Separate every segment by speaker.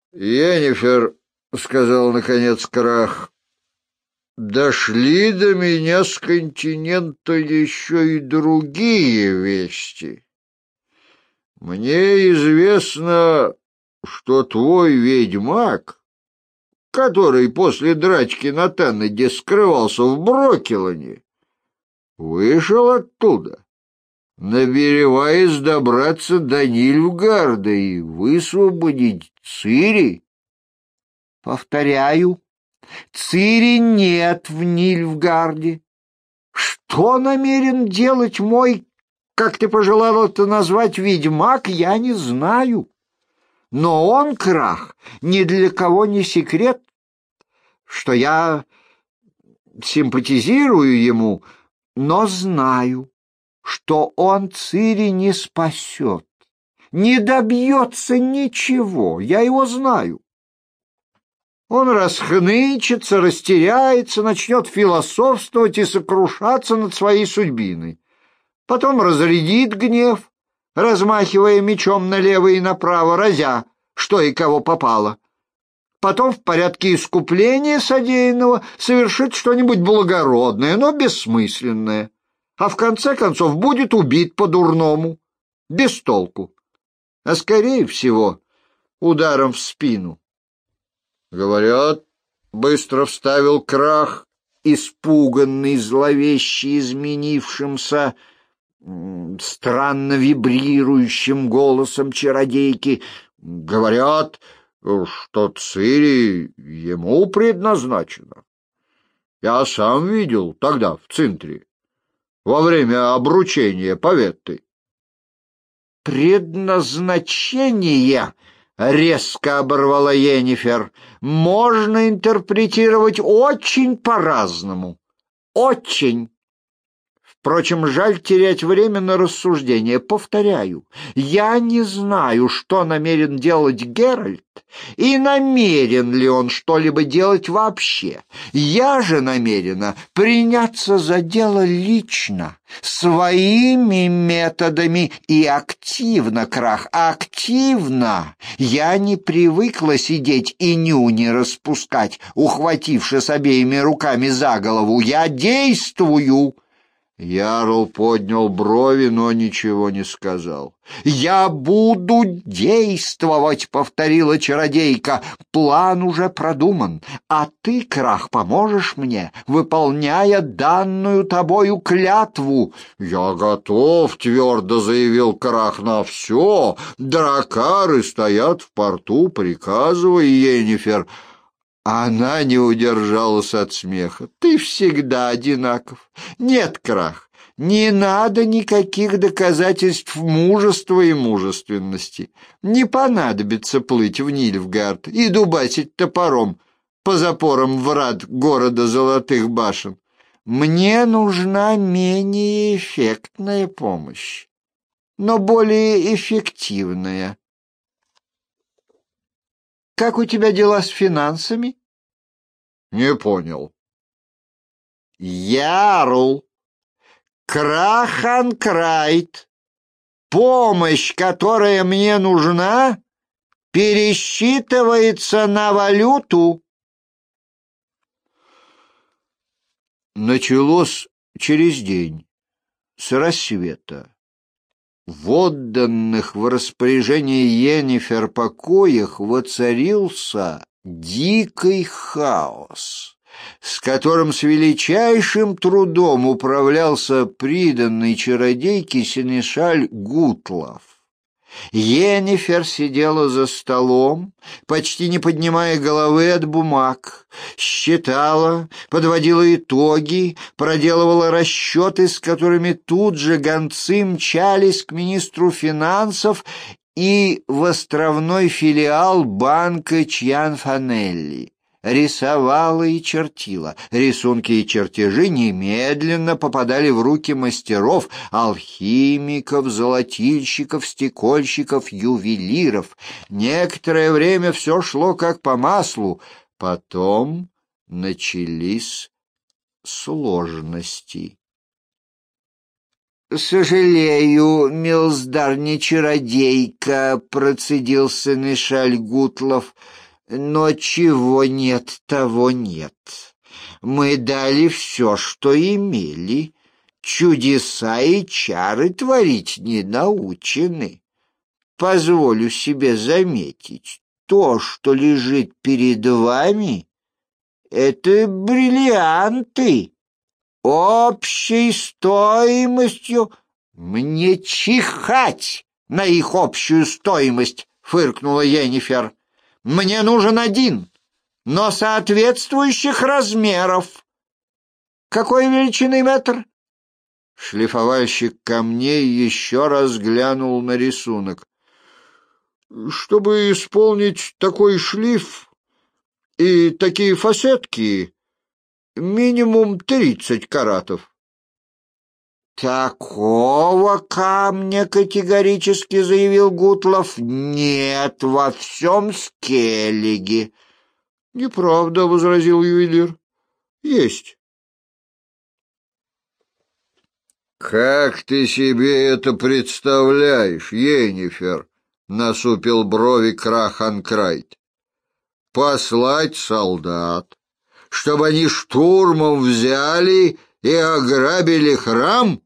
Speaker 1: Йеннифер, — сказал наконец Крах, — дошли до меня с континента еще и другие вести. Мне известно, что твой ведьмак, который после драчки на Теннеде скрывался в Брокелоне, вышел оттуда, намереваясь добраться до Нильфгарда и высвободить Цири.
Speaker 2: Повторяю, Цири нет в Нильфгарде. Что намерен делать мой, как ты пожелал это назвать, ведьмак, я не знаю. Но он, Крах, ни для кого не секрет, что я симпатизирую ему, но знаю, что он Цири не спасет, не добьется ничего, я его знаю. Он расхнычется, растеряется, начнет философствовать и сокрушаться над своей судьбиной. Потом разрядит гнев, размахивая мечом налево и направо, разя, что и кого попало. Потом в порядке искупления содеянного совершит что-нибудь благородное, но бессмысленное, а в конце концов будет убит по-дурному, без толку, а скорее всего ударом в спину.
Speaker 1: Говорят, быстро вставил Крах,
Speaker 2: испуганный, зловеще изменившимся, странно вибрирующим голосом чародейки.
Speaker 1: говорят, что Цири ему предназначена. Я сам видел тогда в Цинтре, во время обручения Паветты.
Speaker 2: Предназначение, резко оборвала Йеннифер, можно интерпретировать очень по-разному. Очень. Впрочем, жаль терять время на рассуждение. Повторяю, я не знаю, что намерен делать Геральт, и намерен ли он что-либо делать вообще. Я же намерена приняться за дело лично, своими методами и активно, Крах, активно. Я не привыкла сидеть и нюни распускать, ухватившись обеими руками за голову. Я действую.
Speaker 1: Ярл поднял брови, но ничего не сказал.
Speaker 2: «Я буду действовать», — повторила чародейка. «План уже продуман, а ты, Крах, поможешь мне, выполняя данную тобою клятву».
Speaker 1: «Я готов», — твердо заявил Крах, — «на все. Дракары стоят в порту, приказывай, Йеннифер».
Speaker 2: Она не удержалась от смеха. «Ты всегда одинаков. Нет, Крах, не надо никаких доказательств мужества и мужественности. Не понадобится плыть в Нильфгард и дубасить топором по запорам врат города Золотых Башен. Мне нужна менее эффектная помощь, но более эффективная. Как у тебя дела с финансами?»
Speaker 1: Не понял.
Speaker 2: «Ярл, Краханкрайт, помощь, которая мне нужна, пересчитывается на валюту».
Speaker 1: Началось через день, с рассвета. В отданных в распоряжение Йеннифер покоях воцарился дикий хаос, с которым с величайшим трудом управлялся приданный чародейке сенешаль Гутлов. Йеннифер сидела за столом, почти не поднимая головы от бумаг, считала, подводила итоги, проделывала расчеты, с которыми тут же гонцы мчались к министру финансов и в островной филиал банка Чьянфанелли. Рисовала и чертила. Рисунки и чертежи немедленно попадали в руки мастеров, алхимиков, золотильщиков, стекольщиков, ювелиров. Некоторое время все шло как по маслу. Потом начались сложности.
Speaker 2: «Сожалею, милздар не чародейка», — процедил Сенешаль Гутлов, — «но чего нет, того нет. Мы дали все, что имели. Чудеса и чары творить не научены. Позволю себе заметить, то, что лежит перед вами, — это бриллианты. Общей стоимостью мне чихать на их общую стоимость, фыркнула Йеннифер. Мне нужен один, но соответствующих размеров. Какой величины метр? Шлифовальщик камней еще раз глянул на рисунок.
Speaker 1: Чтобы исполнить такой шлиф и такие фасетки, минимум 30 каратов.
Speaker 2: Такого камня, категорически заявил Гутлов, нет во всем Скеллиге.
Speaker 1: Неправда, возразил ювелир. Есть. Как ты себе это представляешь, Йеннифер? Насупил брови Краханкрайт. Послать солдат, чтобы они штурмом взяли и ограбили храм?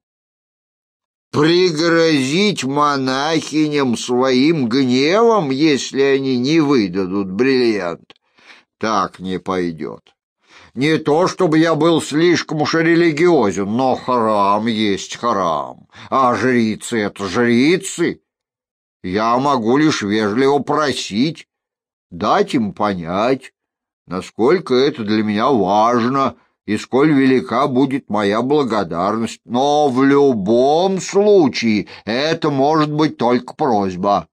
Speaker 1: Пригрозить монахиням своим гневом, если они не выдадут бриллиант? Так не пойдет. Не то, чтобы я был слишком уж религиозен, но храм есть храм, а жрицы — это жрицы. Я могу лишь вежливо просить, дать им понять, насколько это для меня важно и сколь велика будет моя благодарность. Но в любом случае это может быть только просьба,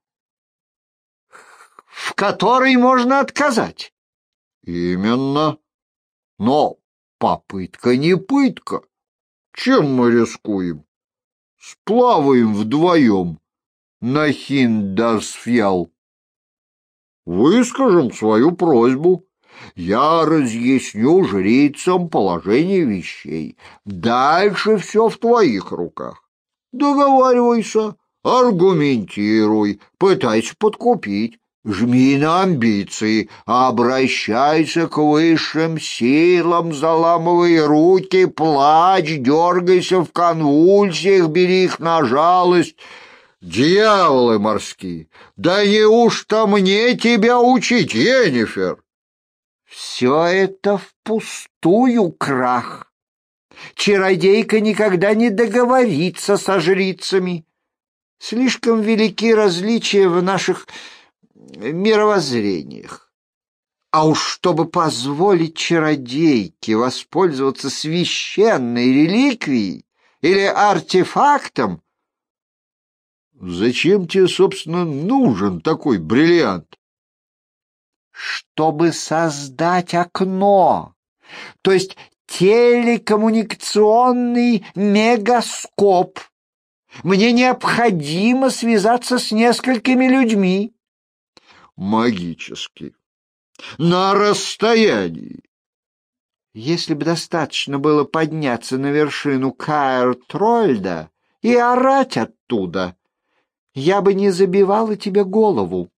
Speaker 2: в которой можно отказать.
Speaker 1: Именно. Но попытка не пытка. Чем мы рискуем? Сплаваем вдвоем на Хиндарсфьял. Выскажем свою просьбу. Я разъясню жрицам положение вещей. Дальше все в твоих руках. Договаривайся, аргументируй, пытайся подкупить. Жми на амбиции, обращайся к высшим силам, заламывай руки, плачь, дергайся в конвульсиях, бери их на жалость. Дьяволы морские, да неужто мне тебя учить, Йеннифер?
Speaker 2: Все это впустую, Крах. Чародейка никогда не договорится со жрицами. Слишком велики различия в наших мировоззрениях. А уж чтобы позволить чародейке воспользоваться священной реликвией или артефактом.
Speaker 1: Зачем тебе, собственно, нужен такой бриллиант?
Speaker 2: Чтобы создать окно, то есть телекоммуникационный мегаскоп. Мне необходимо связаться с несколькими людьми.
Speaker 1: Магически. На расстоянии.
Speaker 2: Если бы достаточно было подняться на вершину Каэр-Трольда и орать оттуда, я бы не забивала тебе голову.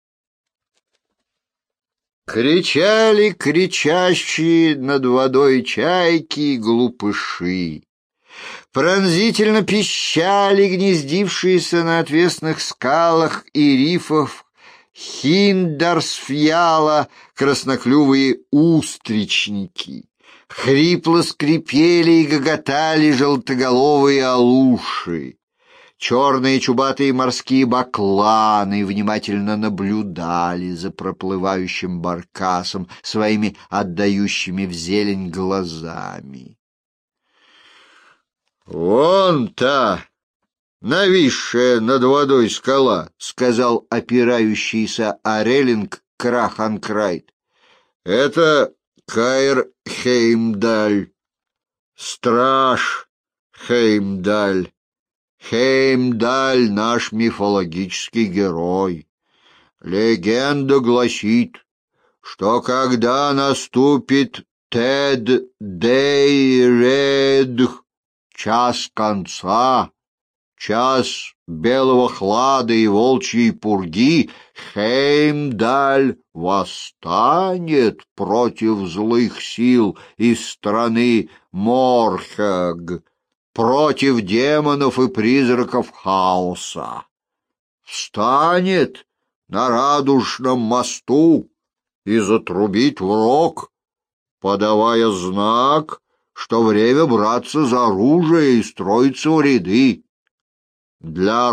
Speaker 1: Кричали кричащие над водой чайки и глупыши. Пронзительно пищали гнездившиеся на отвесных скалах и рифах Хиндарсфьяла красноклювые устричники. Хрипло скрипели и гоготали желтоголовые алуши. Черные чубатые морские бакланы внимательно наблюдали за проплывающим баркасом своими отдающими в зелень глазами. «Вон та нависшая над водой скала», — сказал опирающийся о релинг Краханкрайт. «Это Каэр-Хеймдаль, страж Хеймдаль. Хеймдаль — наш мифологический герой. Легенда гласит, что когда наступит Тед-Дей-Редх, час конца, час белого хлада и волчьей пурги Хеймдаль восстанет против злых сил из страны Морхаг, против демонов и призраков хаоса. Встанет на радужном мосту и затрубит в рог, подавая знак, что время браться за оружие и строиться в ряды. Для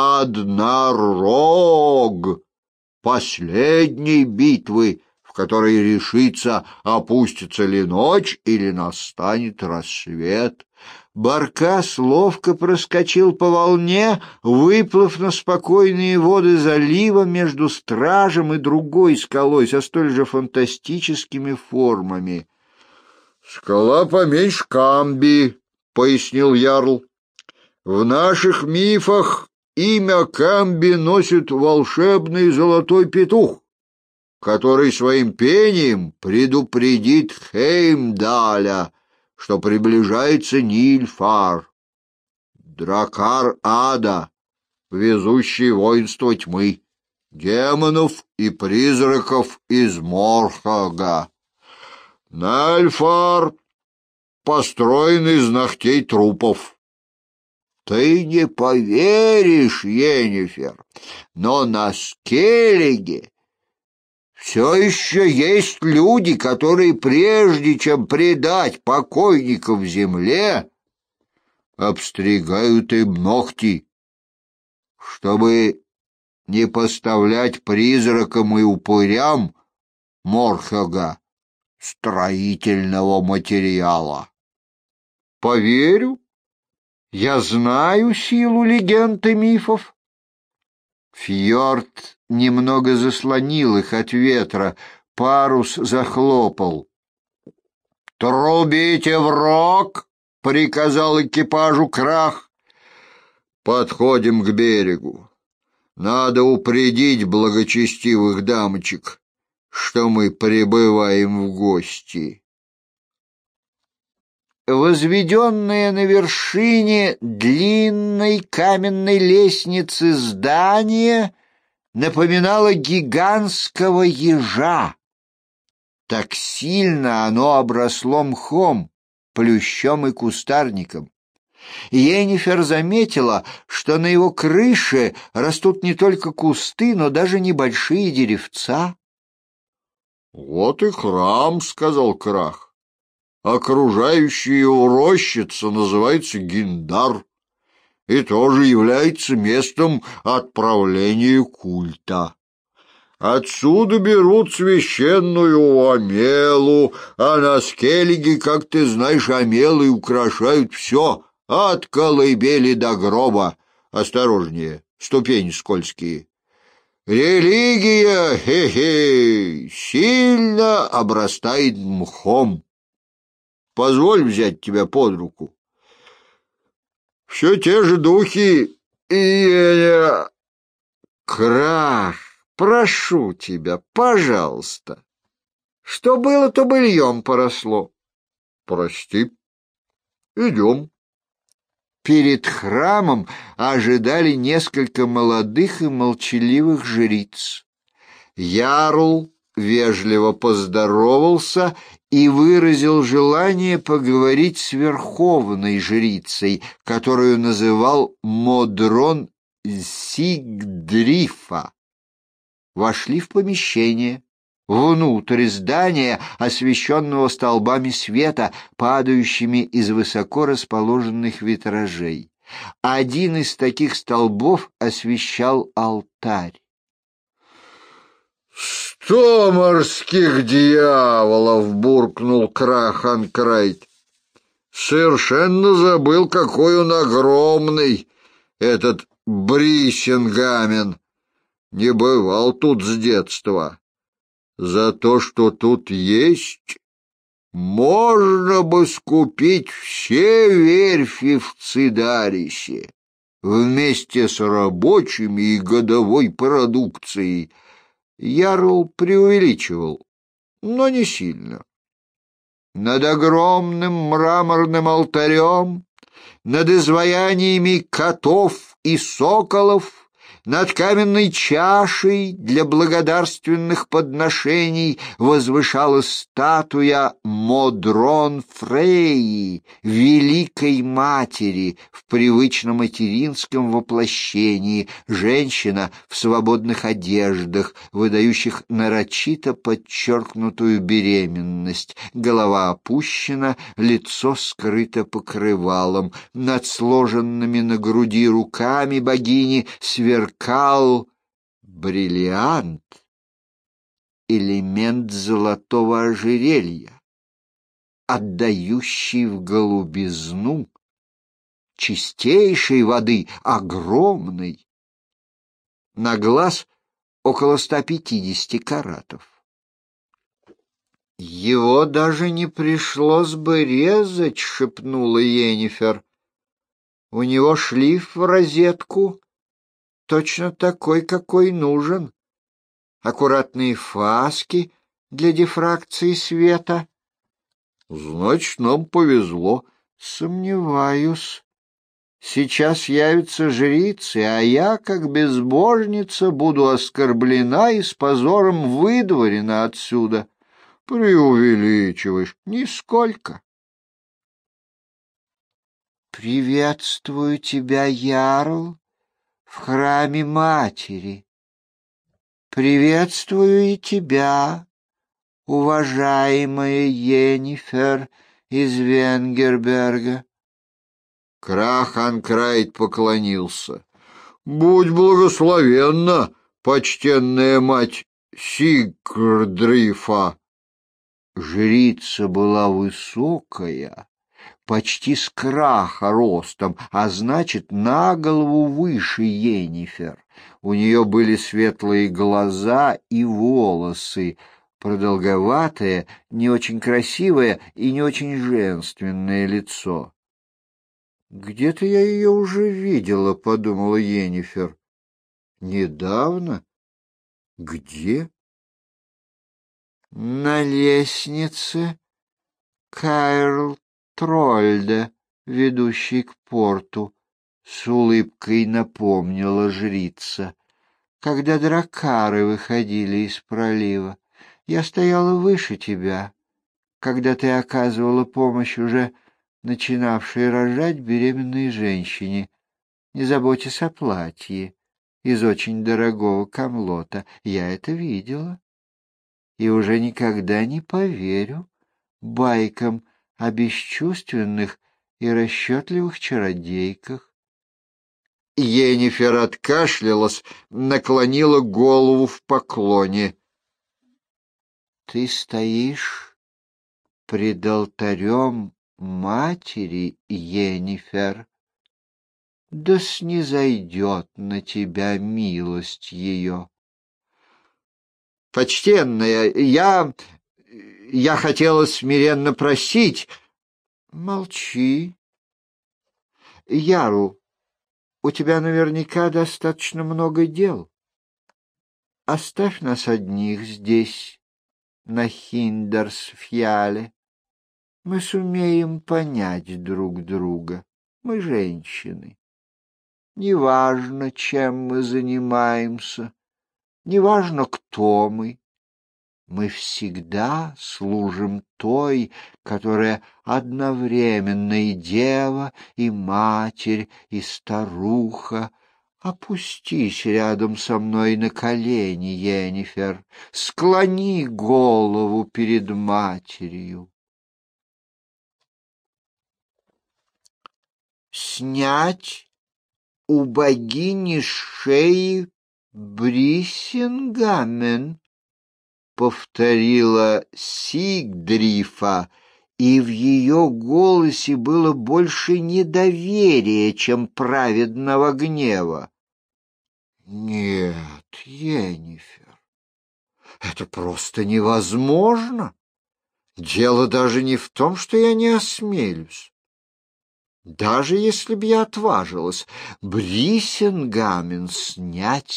Speaker 1: Раднарог, последней битвы, в которой решится, опустится ли ночь или настанет рассвет. Баркас ловко проскочил по волне, выплыв на спокойные воды залива между стражем и другой скалой со столь же фантастическими формами. — Скала поменьше Камби, — пояснил ярл. — В наших мифах имя Камби носит волшебный золотой петух, который своим пением предупредит Хеймдаля, что приближается Нильфар, дракар ада, везущий воинство тьмы, демонов и призраков из Морхага. Нильфар построен из ногтей трупов. Ты не поверишь, Йеннифер, но на Скеллиге все еще есть люди, которые, прежде чем предать покойников земле, обстригают им ногти, чтобы не поставлять призракам и упырям Морхага строительного материала. Поверю, я знаю силу легенд и мифов. Фьорд немного заслонил их от ветра, парус захлопал. «Трубите в рог!» — приказал экипажу Крах. «Подходим к берегу. Надо упредить благочестивых дамочек, что мы прибываем в гости». Возведенное на вершине длинной каменной лестницы здание напоминало гигантского ежа. Так сильно оно обросло мхом, плющом и кустарником. Йеннифер заметила, что на его крыше растут не только кусты, но даже небольшие деревца. — Вот и храм, — сказал Крах. Окружающая его рощица называется Гиндар и тоже является местом отправления культа. Отсюда берут священную омелу, а на Скеллиге, как ты знаешь, омелы украшают все, от колыбели до гроба. Осторожнее, ступени скользкие. Религия, хе-хе, сильно обрастает мхом. Позволь взять тебя под руку. Все те же духи и... Крах, прошу тебя, пожалуйста. Что было, то быльем поросло. Прости. Идем. Перед храмом ожидали несколько молодых и молчаливых жриц. Ярл вежливо поздоровался и выразил желание поговорить с верховной жрицей, которую называл Модрон Сигдрифа. Вошли в помещение, внутрь здания, освещенного столбами света, падающими из высоко расположенных витражей. Один из таких столбов освещал алтарь. 100 морских дьяволов! — буркнул Краханкрайт. Совершенно забыл, какой он огромный, этот Брисингамен. Не бывал тут с детства. За то, что тут есть, можно бы скупить все верфи в Цидарисе вместе с рабочими и годовой продукцией. Ярл преувеличивал, но не сильно. Над огромным мраморным алтарем над изваяниями котов и соколов, над каменной чашей для благодарственных подношений возвышалась статуя Модрон Фрейи, Великой Матери, в привычном материнском воплощении, женщина в свободных одеждах, выдающих нарочито подчеркнутую беременность, голова опущена, лицо скрыто покрывалом, над сложенными на груди руками богини сверкал бриллиант, элемент золотого ожерелья, отдающий в голубизну, чистейшей воды, огромной, на глаз около 150 каратов. «Его даже не пришлось бы резать», — шепнула Йеннифер. «У него шлейф в розетку, точно такой, какой нужен. Аккуратные фаски для дифракции света». «Значит, нам повезло». «Сомневаюсь. Сейчас явятся жрицы, а я, как безбожница, буду оскорблена и с позором выдворена отсюда». «Преувеличиваешь. Нисколько». «Приветствую тебя, Ярл, в храме матери. Приветствую и тебя, уважаемая Йеннифер из Венгерберга». Краханкрайт поклонился. «Будь благословенна, почтенная мать Сигрдрифа». Жрица была высокая, почти с Краха ростом, а значит, на голову выше Йеннифер. У нее были светлые глаза и волосы, продолговатое, не очень красивое и не очень женственное лицо. «Где-то я ее уже видела», — подумала Йеннифер. «Недавно? Где?» «На лестнице Кайрл Трольда, ведущей к порту», — с улыбкой напомнила жрица. «Когда дракары выходили из пролива, я стояла выше тебя, когда ты оказывала помощь уже начинавшей рожать беременной женщине. Не заботьтесь о платье из очень дорогого камлота. Я это видела и уже никогда не поверю байкам о бесчувственных и расчетливых чародейках». Йеннифер откашлялась, наклонила голову в поклоне. «Ты стоишь пред алтарем матери, Йеннифер. Да снизойдет на тебя милость ее». «Почтенная, я хотела смиренно просить». «Молчи. Яру, у тебя наверняка достаточно много дел. Оставь нас одних здесь, на Хиндерсфьяле. Мы сумеем понять друг друга. Мы женщины. Неважно, чем мы занимаемся, неважно, кто мы. Мы всегда служим той, которая одновременно и дева, и матерь, и старуха. Опустись рядом со мной на колени, Йеннифер, склони голову перед матерью. Снять у богини с шеи Брисингамен, повторила Сигдрифа, и в ее голосе было больше недоверия, чем праведного гнева. «Нет, Йеннифер, это просто невозможно. Дело даже не в том, что я не осмелюсь. Даже если б я отважилась, Брисингамен снять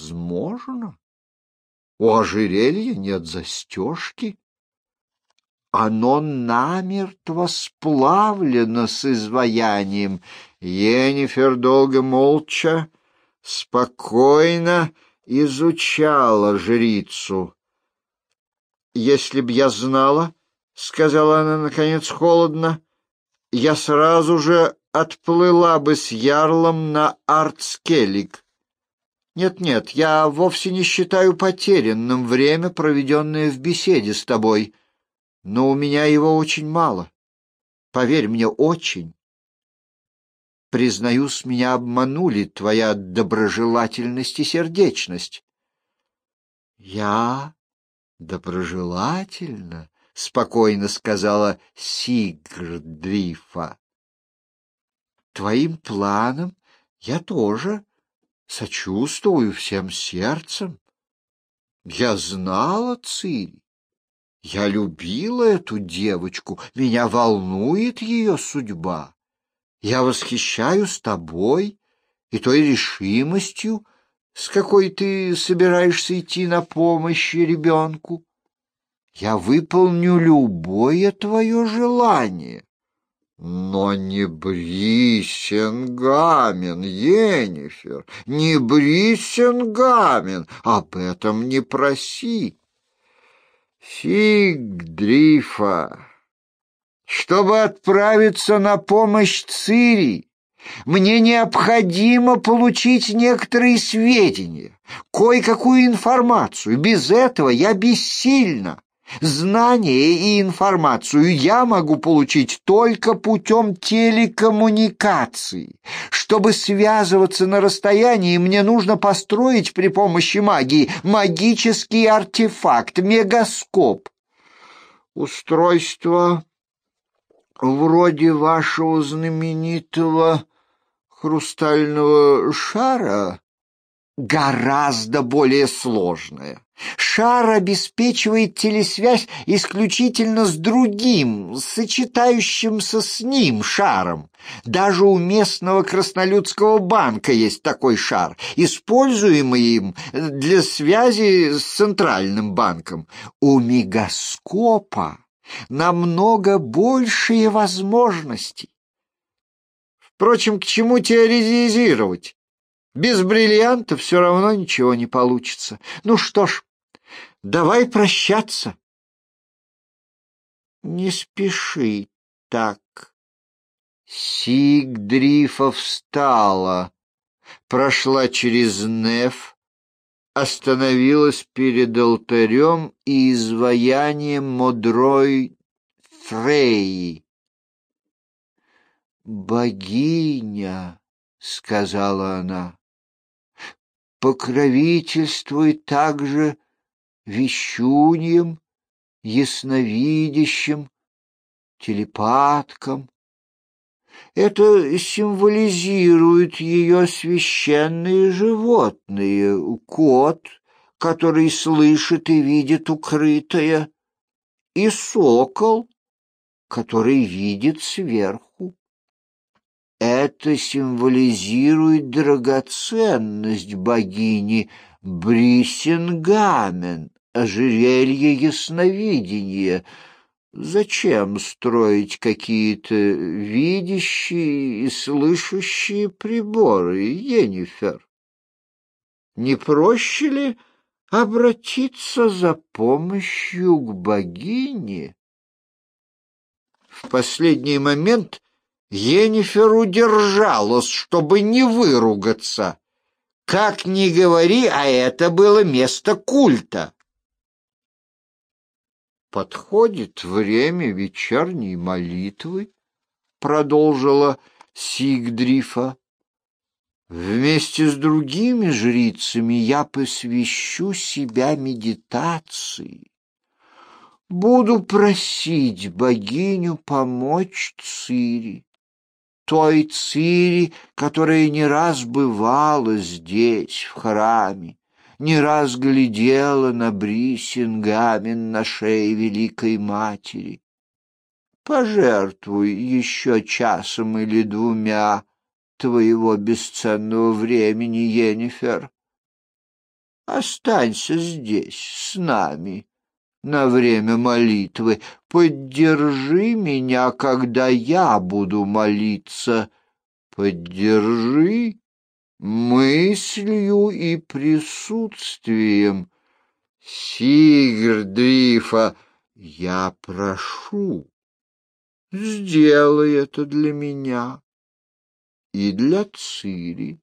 Speaker 1: невозможно. У ожерелья нет застежки.
Speaker 2: Оно намертво сплавлено с изваянием.
Speaker 1: Йеннифер долго молча, спокойно изучала жрицу. «Если б я знала, — сказала она, наконец, холодно, — я сразу же отплыла бы с ярлом на Артскеллиг. Нет-нет, я вовсе не считаю потерянным время, проведенное в беседе с тобой, но у меня его очень мало. Поверь мне, очень. Признаюсь, меня обманули твоя доброжелательность и сердечность».
Speaker 2: «Я доброжелательна?» — спокойно сказала Сигрдрифа. «Твоим планам я тоже сочувствую всем сердцем. Я знала Цири, я любила эту девочку, меня волнует ее судьба. Я восхищаюсь тобой и той решимостью, с какой ты собираешься идти на помощь ребенку. Я выполню любое твое желание».
Speaker 1: «Но не Бриссенгамен, Йеннифер, не Бриссенгамен, об этом не проси. Сигдрифа,
Speaker 2: Чтобы отправиться на помощь Цири, мне необходимо получить некоторые сведения, кое-какую информацию. Без этого я бессильна. Знания и информацию я могу получить только путем телекоммуникации. Чтобы связываться на расстоянии, мне нужно построить при помощи магии магический артефакт, мегаскоп.
Speaker 1: устройство вроде вашего знаменитого хрустального шара
Speaker 2: гораздо более сложное. Шар обеспечивает телесвязь исключительно с другим, сочетающимся с ним шаром. Даже у местного Краснолюдского банка есть такой шар, используемый им для связи с Центральным банком. У мегаскопа намного большие возможности.
Speaker 1: Впрочем, к чему теоретизировать? Без бриллианта все равно ничего не получится.
Speaker 2: Ну что ж, давай прощаться.
Speaker 1: Не спеши так.
Speaker 2: Сигдрифа встала, прошла через неф, остановилась перед алтарем и изваянием мудрой Фрейи. «Богиня», — сказала она, — покровительствуй также вещуньям, ясновидящим, телепаткам. Это символизирует ее священные животные: кот, который слышит и видит укрытое, и сокол, который видит сверху. Это символизирует драгоценность богини Бриссенгамен, ожерелье ясновидения. Зачем строить какие-то видящие и слышащие приборы, Йеннифер? Не проще ли обратиться за помощью к богине?
Speaker 1: В последний момент Йеннифер удержалась, чтобы не выругаться. Как ни говори, а это было место культа.
Speaker 2: «Подходит время вечерней молитвы», — продолжила Сигдрифа. «Вместе с другими жрицами я посвящу себя медитации. Буду просить богиню помочь Цири, той Цири, которая не раз бывала здесь, в храме, не раз глядела на Бриссенгамен на шее Великой Матери. Пожертвуй еще часом или двумя твоего бесценного времени, Йеннифер. Останься здесь с нами на время молитвы. Поддержи меня, когда я буду молиться. Поддержи мыслью и присутствием. Сигрдрифа, я прошу, сделай это для меня и для Цири.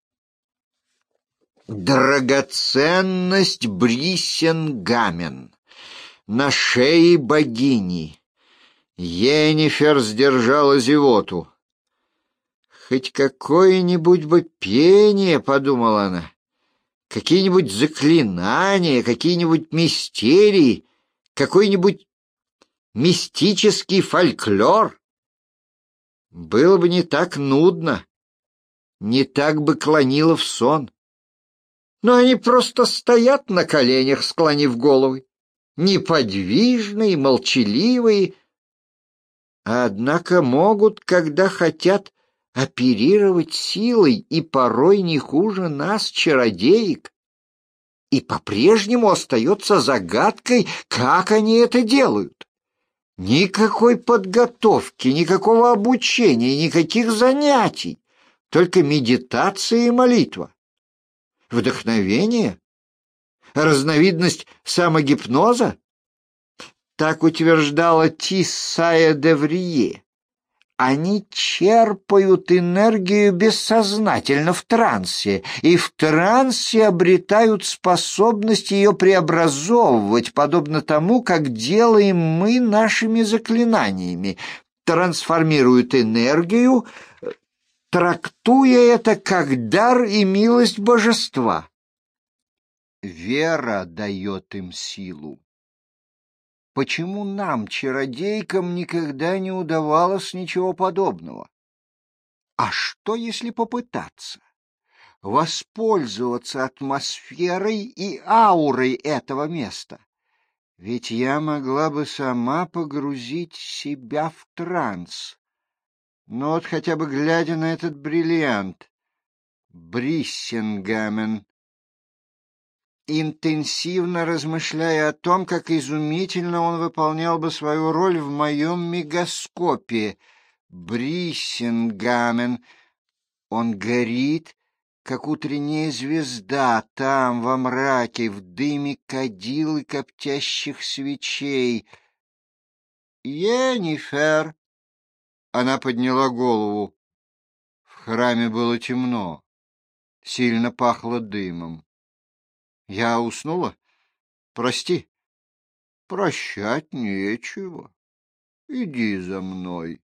Speaker 2: Драгоценность Бриссенгамен на шее богини. Йеннифер сдержала зевоту. «Хоть какое-нибудь бы пение», — подумала она, — «какие-нибудь заклинания, какие-нибудь мистерии, какой-нибудь мистический фольклор. Было бы не так нудно, не так бы клонило в сон. Но они просто стоят на коленях, склонив головы, неподвижные, молчаливые, однако могут, когда хотят, оперировать силой и порой не хуже нас, чародеек. И по-прежнему остается загадкой, как они это делают. Никакой подготовки, никакого обучения, никаких занятий, только медитация и молитва. Вдохновение? Разновидность самогипноза? Так утверждала Тиссая де Врие. Они черпают энергию бессознательно в трансе, и в трансе обретают способность ее преобразовывать, подобно тому, как делаем мы нашими заклинаниями, трансформируют энергию, трактуя это как дар и милость божества. Вера дает им силу. Почему нам, чародейкам, никогда не удавалось ничего подобного? А что, если попытаться воспользоваться атмосферой и аурой этого места? Ведь я могла бы сама погрузить себя в транс. Но вот хотя бы глядя на этот бриллиант, Бриссенгамен, интенсивно размышляя о том, как изумительно он выполнял бы свою роль в моем мегаскопе. Бриссенгамен, он горит, как утренняя звезда, там, во мраке, в дыме кадил и коптящих свечей. «Йеннифер!» Она подняла голову. В храме было темно, сильно пахло дымом. Я уснула? Прости. Прощать нечего. Иди за мной.